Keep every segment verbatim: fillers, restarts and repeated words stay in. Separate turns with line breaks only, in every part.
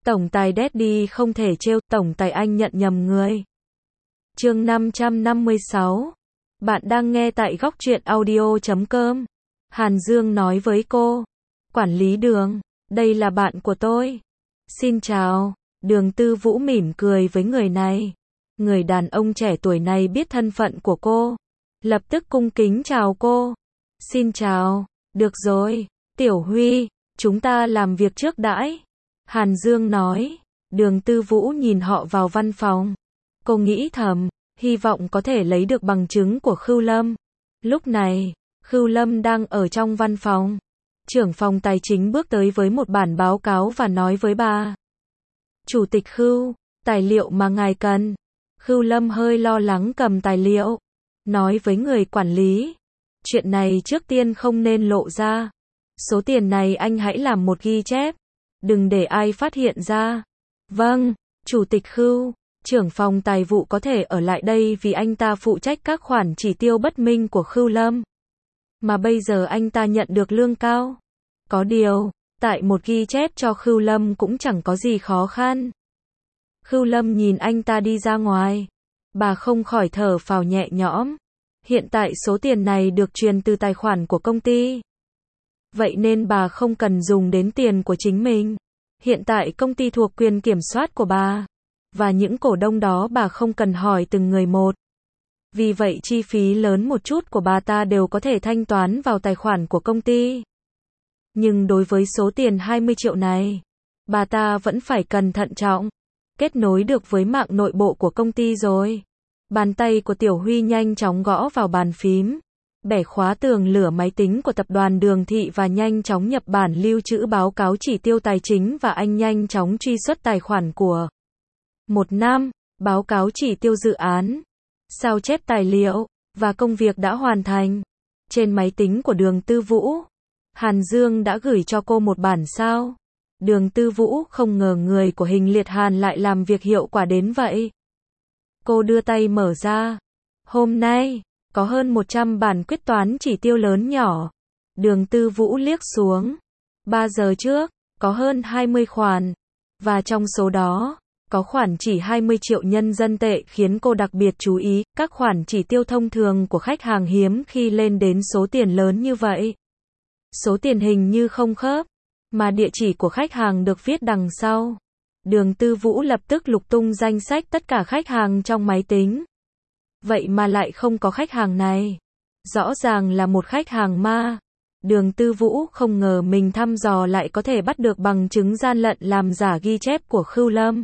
Tổng tài Daddy không thể trêu, tổng tài anh nhận nhầm người. Chương năm trăm năm mươi sáu. Bạn đang nghe tại góc truyện audio chấm com. Hàn Dương nói với cô. Quản lý Đường, đây là bạn của tôi. Xin chào. Đường Tư Vũ mỉm cười với người này. Người đàn ông trẻ tuổi này biết thân phận của cô. Lập tức cung kính chào cô. Xin chào. Được rồi, Tiểu Huy, chúng ta làm việc trước đãi. Hàn Dương nói. Đường Tư Vũ nhìn họ vào văn phòng. Cô nghĩ thầm, hy vọng có thể lấy được bằng chứng của Khưu Lâm. Lúc này, Khưu Lâm đang ở trong văn phòng. Trưởng phòng tài chính bước tới với một bản báo cáo và nói với bà. Chủ tịch Khưu, tài liệu mà ngài cần. Khưu Lâm hơi lo lắng cầm tài liệu. Nói với người quản lý. Chuyện này trước tiên không nên lộ ra. Số tiền này anh hãy làm một ghi chép. Đừng để ai phát hiện ra. Vâng, Chủ tịch Khưu. Trưởng phòng tài vụ có thể ở lại đây vì anh ta phụ trách các khoản chỉ tiêu bất minh của Khưu Lâm. Mà bây giờ anh ta nhận được lương cao. Có điều, tại một ghi chép cho Khưu Lâm cũng chẳng có gì khó khăn. Khưu Lâm nhìn anh ta đi ra ngoài. Bà không khỏi thở phào nhẹ nhõm. Hiện tại số tiền này được truyền từ tài khoản của công ty. Vậy nên bà không cần dùng đến tiền của chính mình. Hiện tại công ty thuộc quyền kiểm soát của bà. Và những cổ đông đó bà không cần hỏi từng người một. Vì vậy chi phí lớn một chút của bà ta đều có thể thanh toán vào tài khoản của công ty. Nhưng đối với số tiền hai mươi triệu này, bà ta vẫn phải cẩn thận trọng. Kết nối được với mạng nội bộ của công ty rồi. Bàn tay của Tiểu Huy nhanh chóng gõ vào bàn phím. Bẻ khóa tường lửa máy tính của tập đoàn Đường Thị và nhanh chóng nhập bản lưu trữ báo cáo chỉ tiêu tài chính và anh nhanh chóng truy xuất tài khoản của một năm, báo cáo chỉ tiêu dự án, sao chép tài liệu, và công việc đã hoàn thành. Trên máy tính của Đường Tư Vũ, Hàn Dương đã gửi cho cô một bản sao. Đường Tư Vũ không ngờ người của Hình Liệt Hàn lại làm việc hiệu quả đến vậy. Cô đưa tay mở ra. Hôm nay, có hơn một trăm bản quyết toán chỉ tiêu lớn nhỏ. Đường Tư Vũ liếc xuống. ba giờ trước, có hơn hai mươi khoản. Và trong số đó, có khoản chỉ hai mươi triệu nhân dân tệ khiến cô đặc biệt chú ý. Các khoản chỉ tiêu thông thường của khách hàng hiếm khi lên đến số tiền lớn như vậy. Số tiền hình như không khớp, mà địa chỉ của khách hàng được viết đằng sau. Đường Tư Vũ lập tức lục tung danh sách tất cả khách hàng trong máy tính. Vậy mà lại không có khách hàng này. Rõ ràng là một khách hàng ma. Đường Tư Vũ không ngờ mình thăm dò lại có thể bắt được bằng chứng gian lận làm giả ghi chép của Khưu Lâm.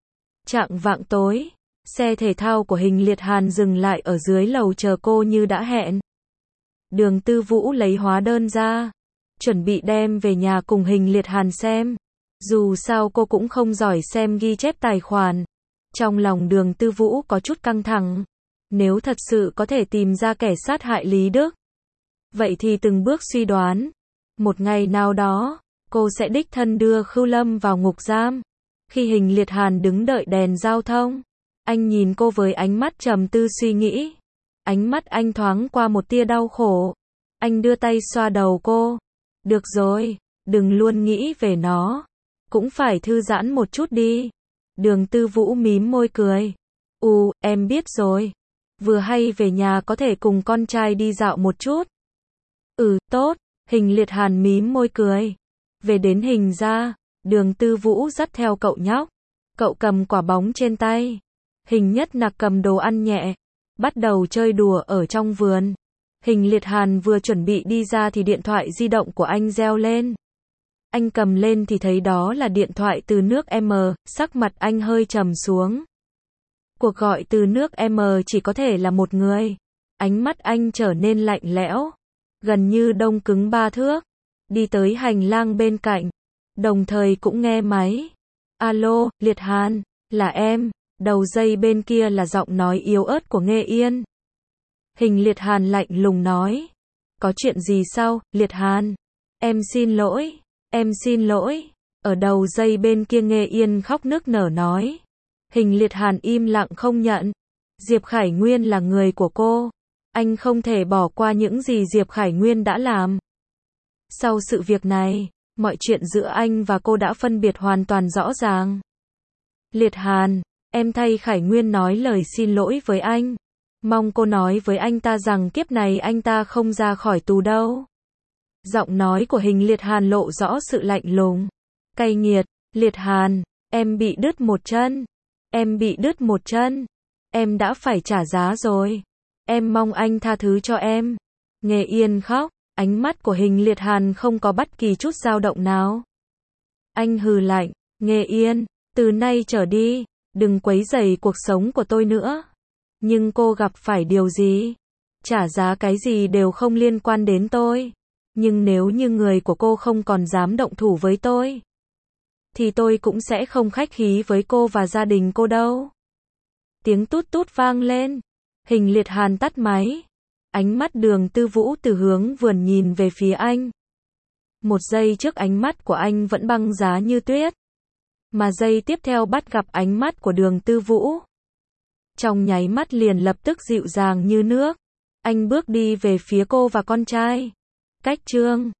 Chạng vạng tối, xe thể thao của Hình Liệt Hàn dừng lại ở dưới lầu chờ cô như đã hẹn. Đường Tư Vũ lấy hóa đơn ra, chuẩn bị đem về nhà cùng Hình Liệt Hàn xem. Dù sao cô cũng không giỏi xem ghi chép tài khoản. Trong lòng Đường Tư Vũ có chút căng thẳng. Nếu thật sự có thể tìm ra kẻ sát hại Lý Đức, vậy thì từng bước suy đoán, một ngày nào đó, cô sẽ đích thân đưa Khưu Lâm vào ngục giam. Khi Hình Liệt Hàn đứng đợi đèn giao thông, anh nhìn cô với ánh mắt trầm tư suy nghĩ. Ánh mắt anh thoáng qua một tia đau khổ. Anh đưa tay xoa đầu cô. Được rồi, đừng luôn nghĩ về nó. Cũng phải thư giãn một chút đi. Đường Tư Vũ mím môi cười. Ừ, em biết rồi. Vừa hay về nhà có thể cùng con trai đi dạo một chút. Ừ, tốt. Hình Liệt Hàn mím môi cười. Về đến Hình ra, Đường Tư Vũ dắt theo cậu nhóc. Cậu cầm quả bóng trên tay. Hình Nhất Nặc cầm đồ ăn nhẹ. Bắt đầu chơi đùa ở trong vườn. Hình Liệt Hàn vừa chuẩn bị đi ra thì điện thoại di động của anh reo lên. Anh cầm lên thì thấy đó là điện thoại từ nước M, sắc mặt anh hơi trầm xuống. Cuộc gọi từ nước M chỉ có thể là một người. Ánh mắt anh trở nên lạnh lẽo, gần như đông cứng ba thước. Đi tới hành lang bên cạnh, đồng thời cũng nghe máy. Alo, Liệt Hàn, là em. Đầu dây bên kia là giọng nói yếu ớt của Nghê Yên. Hình Liệt Hàn lạnh lùng nói. Có chuyện gì sao, Liệt Hàn? Em xin lỗi, em xin lỗi. Ở đầu dây bên kia Nghê Yên khóc nức nở nói. Hình Liệt Hàn im lặng không nhận. Diệp Khải Nguyên là người của cô. Anh không thể bỏ qua những gì Diệp Khải Nguyên đã làm. Sau sự việc này, Mọi chuyện giữa anh và cô đã phân biệt hoàn toàn rõ ràng. Liệt Hàn, em thay Khải Nguyên nói lời xin lỗi với anh. Mong cô nói với anh ta rằng kiếp này anh ta không ra khỏi tù đâu. Giọng nói của Hình Liệt Hàn lộ rõ sự lạnh lùng, cay nghiệt. Liệt Hàn, em bị đứt một chân. Em bị đứt một chân. Em đã phải trả giá rồi. Em mong anh tha thứ cho em. Nghe Yên khóc, ánh mắt của Hình Liệt Hàn không có bất kỳ chút dao động nào. Anh hừ lạnh, Nghe Yên, từ nay trở đi, đừng quấy rầy cuộc sống của tôi nữa. Nhưng cô gặp phải điều gì? Trả giá cái gì đều không liên quan đến tôi. Nhưng nếu như người của cô không còn dám động thủ với tôi, thì tôi cũng sẽ không khách khí với cô và gia đình cô đâu. Tiếng tút tút vang lên. Hình Liệt Hàn tắt máy. Ánh mắt Đường Tư Vũ từ hướng vườn nhìn về phía anh. Một giây trước ánh mắt của anh vẫn băng giá như tuyết. Mà giây tiếp theo bắt gặp ánh mắt của Đường Tư Vũ. Trong nháy mắt liền lập tức dịu dàng như nước. Anh bước đi về phía cô và con trai. Cách Trương.